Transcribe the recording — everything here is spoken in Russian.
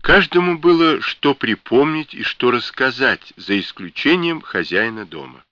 Каждому было что припомнить и что рассказать, за исключением хозяина дома.